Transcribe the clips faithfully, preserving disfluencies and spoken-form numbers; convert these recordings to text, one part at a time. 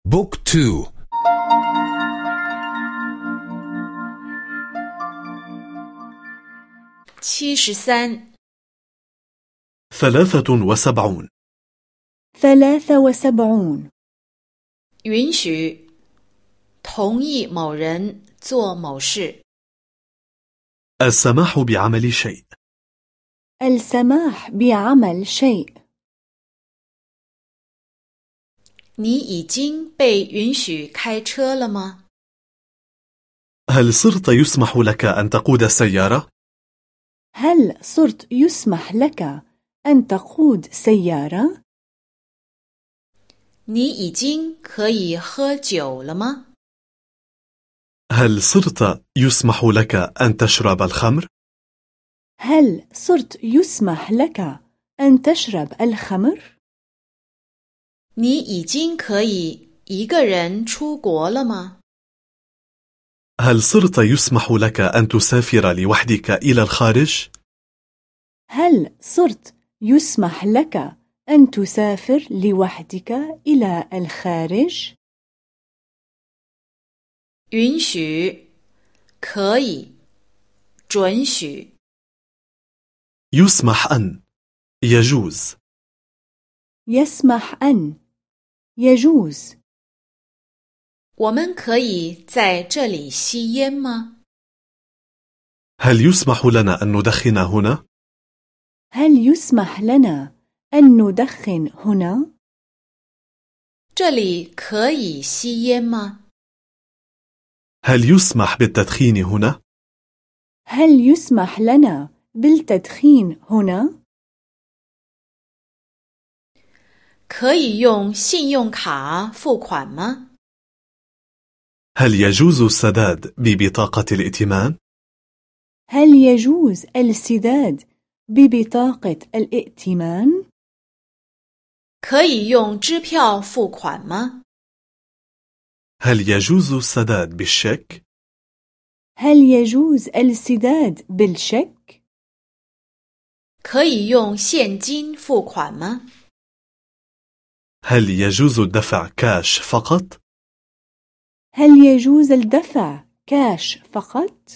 بوك تو. ثلاثة وسبعون ثلاثة وسبعون 允许同意某人做某事 السماح بعمل شيء السماح بعمل شيء 你已经被允许开车了吗 هل صرت يسمح لك أن تقود سيارة؟ هل صرت يسمح لك أن تقود سيارة؟ 你已经可以喝酒了吗 هل صرت يسمح لك أن تشرب الخمر؟ هل صرت يسمح لك أن تشرب الخمر؟ 你已经可以一个人出国了吗 هل صرت يسمح لك أن تسافر لوحدك إلى الخارج؟ هل صرت يسمح لك أن تسافر لوحدك إلى الخارج؟ 允许可以准许 يسمح أن يجوز يسمح أن يجوز 我们可以在这里吸烟吗 هل يسمح لنا أن ندخن هنا؟ هل يسمح لنا أن ندخن هنا؟ 这里可以吸烟吗 هل يسمح بالتدخين هنا؟ هل يسمح لنا بالتدخين هنا؟ 可以用信用卡付款吗 هل يجوز السداد ببطاقة الائتمان؟ هل يجوز السداد ببطاقة الائتمان؟ 可以用支票付款吗 هل يجوز السداد بالشيك؟ هل يجوز السداد بالشيك؟ 可以用现金付款吗 هل يجوز الدفع كاش فقط؟ هل يجوز الدفع كاش فقط؟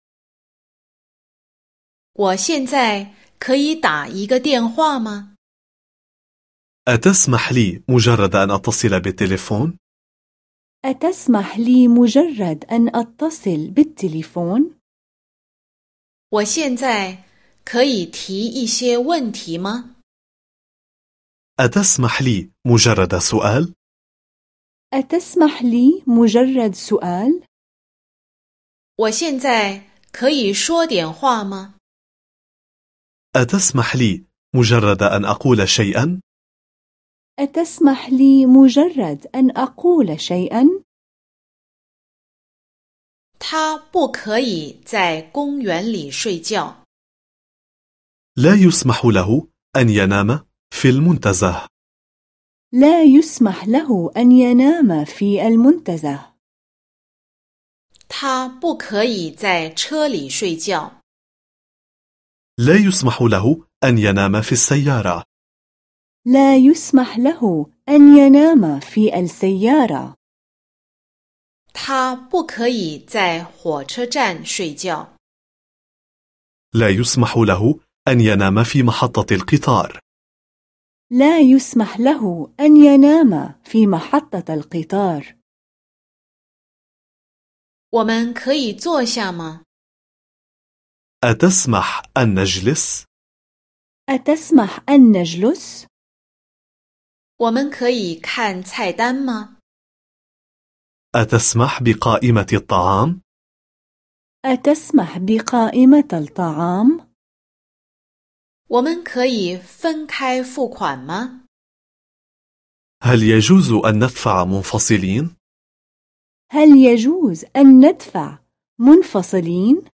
我现在可以打一个电话吗 أتسمح لي مجرد أن أتصل بالتليفون؟ أتسمح لي مجرد أن أتصل بالتليفون؟ 我现在可以提一些问题吗 أتسمح لي مجرد سؤال؟ أتسمح لي مجرد سؤال؟ 我现在可以说点话吗 أتسمح لي مجرد أن أقول شيئا؟ أتسمح لي مجرد أن أقول شيئا؟ 他不可以在公园里睡觉 لا يسمح له أن ينام في المنتزه. لا يسمح له أن ينام في المنتزه. 他不可以在车里睡觉 لا يسمح له أن ينام في السيارة. لا يسمح له أن ينام في السيارة. 他不可以在火车站睡觉 لا يسمح له أن ينام في محطة القطار. لا يسمح له أن ينام في محطة القطار. 我们可以坐下吗 أتسمح أن نجلس؟ أتسمح أن نجلس؟ 我们可以看菜单吗 أتسمح بقائمة الطعام؟ أتسمح بقائمة الطعام؟ 我们可以分开付款吗 هل يجوز أن ندفع منفصلين؟ هل يجوز أن ندفع منفصلين؟